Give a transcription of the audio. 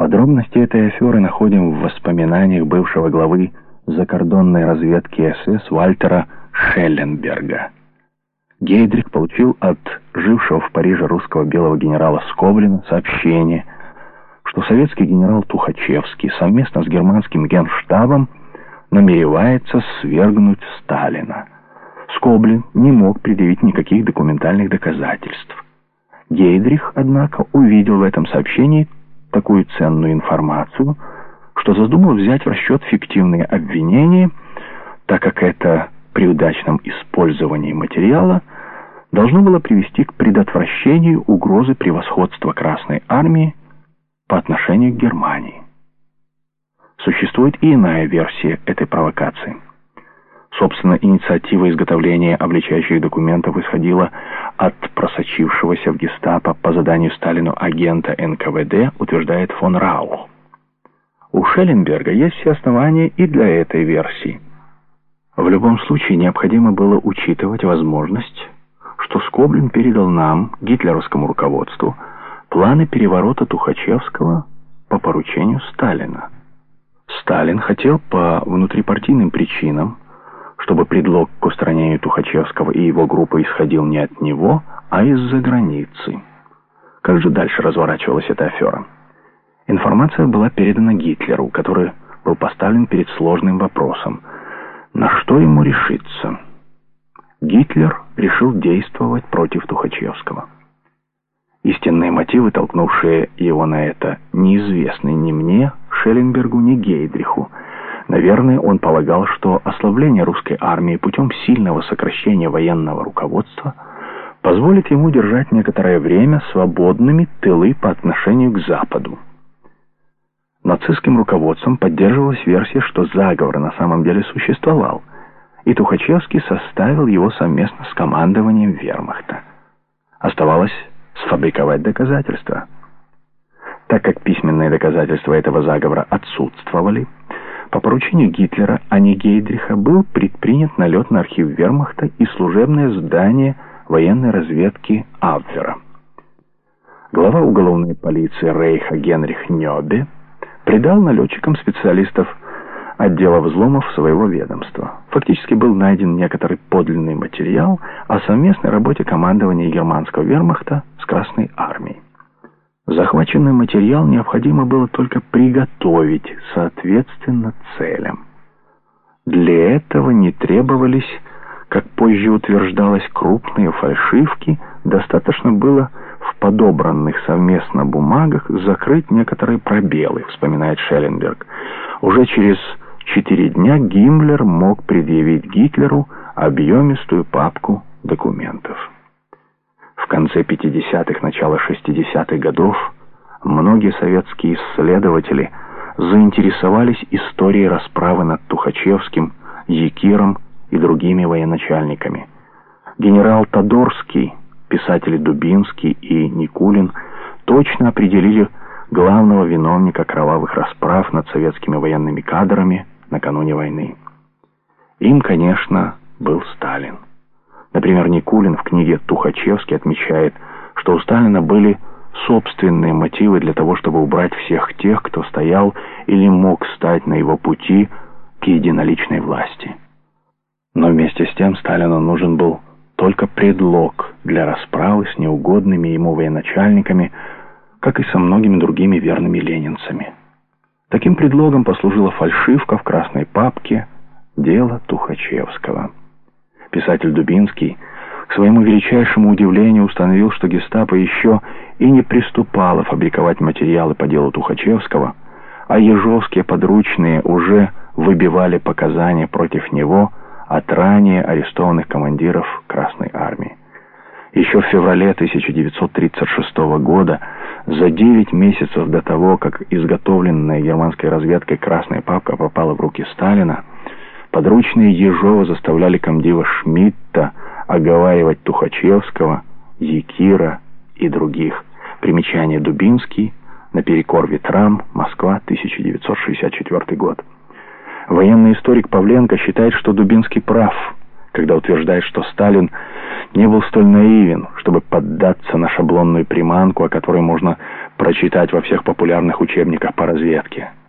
Подробности этой аферы находим в воспоминаниях бывшего главы закордонной разведки СС Вальтера Шелленберга. Гейдрих получил от жившего в Париже русского белого генерала Скоблина сообщение, что советский генерал Тухачевский совместно с германским генштабом намеревается свергнуть Сталина. Скоблин не мог предъявить никаких документальных доказательств. Гейдрих, однако, увидел в этом сообщении такую ценную информацию, что задумал взять в расчет фиктивные обвинения, так как это при удачном использовании материала должно было привести к предотвращению угрозы превосходства Красной Армии по отношению к Германии. Существует и иная версия этой провокации. Собственно, инициатива изготовления обличающих документов исходила от просочившегося в гестапо по заданию Сталину агента НКВД, утверждает фон Раух. У Шелленберга есть все основания и для этой версии. В любом случае необходимо было учитывать возможность, что Скоблин передал нам, гитлеровскому руководству, планы переворота Тухачевского по поручению Сталина. Сталин хотел по внутрипартийным причинам, чтобы предлог к устранению Тухачевского и его группы исходил не от него, а из-за границы. Как же дальше разворачивалась эта афера? Информация была передана Гитлеру, который был поставлен перед сложным вопросом. На что ему решиться? Гитлер решил действовать против Тухачевского. Истинные мотивы, толкнувшие его на это, неизвестны ни мне, Шелленбергу, ни Гейдриху. Наверное, он полагал, что ослабление русской армии путем сильного сокращения военного руководства позволит ему держать некоторое время свободными тылы по отношению к Западу. Нацистским руководством поддерживалась версия, что заговор на самом деле существовал, и Тухачевский составил его совместно с командованием вермахта. Оставалось сфабриковать доказательства. Так как письменные доказательства этого заговора отсутствовали, по поручению Гитлера, а не Гейдриха, был предпринят налет на архив вермахта и служебное здание военной разведки Абвера. Глава уголовной полиции Рейха Генрих Нёбе придал налетчикам специалистов отдела взломов своего ведомства. Фактически был найден некоторый подлинный материал о совместной работе командования германского вермахта с Красной армией. Захваченный материал необходимо было только приготовить соответственно целям. Для этого не требовались, как позже утверждалось, крупные фальшивки, достаточно было в подобранных совместно бумагах закрыть некоторые пробелы, вспоминает Шелленберг. Уже через 4 дня Гиммлер мог предъявить Гитлеру объемистую папку документов. В конце 50-х, начало 60-х годов многие советские исследователи заинтересовались историей расправы над Тухачевским, Якиром и другими военачальниками. Генерал Тодорский, писатели Дубинский и Никулин точно определили главного виновника кровавых расправ над советскими военными кадрами накануне войны. Им, конечно, был Сталин. Например, Никулин в книге «Тухачевский» отмечает, что у Сталина были собственные мотивы для того, чтобы убрать всех тех, кто стоял или мог стать на его пути к единоличной власти. Но вместе с тем Сталину нужен был только предлог для расправы с неугодными ему военачальниками, как и со многими другими верными ленинцами. Таким предлогом послужила фальшивка в красной папке «Дело Тухачевского». Писатель Дубинский к своему величайшему удивлению установил, что гестапо еще и не приступало фабриковать материалы по делу Тухачевского, а ежовские подручные уже выбивали показания против него от ранее арестованных командиров Красной армии. Еще в феврале 1936 года, за 9 месяцев до того, как изготовленная германской разведкой красная папка попала в руки Сталина, подручные Ежова заставляли комдива Шмидта оговаривать Тухачевского, Якира и других. Примечание: Дубинский, «Наперекор ветрам», Москва, 1964 год. Военный историк Павленко считает, что Дубинский прав, когда утверждает, что Сталин не был столь наивен, чтобы поддаться на шаблонную приманку, о которой можно прочитать во всех популярных учебниках по разведке.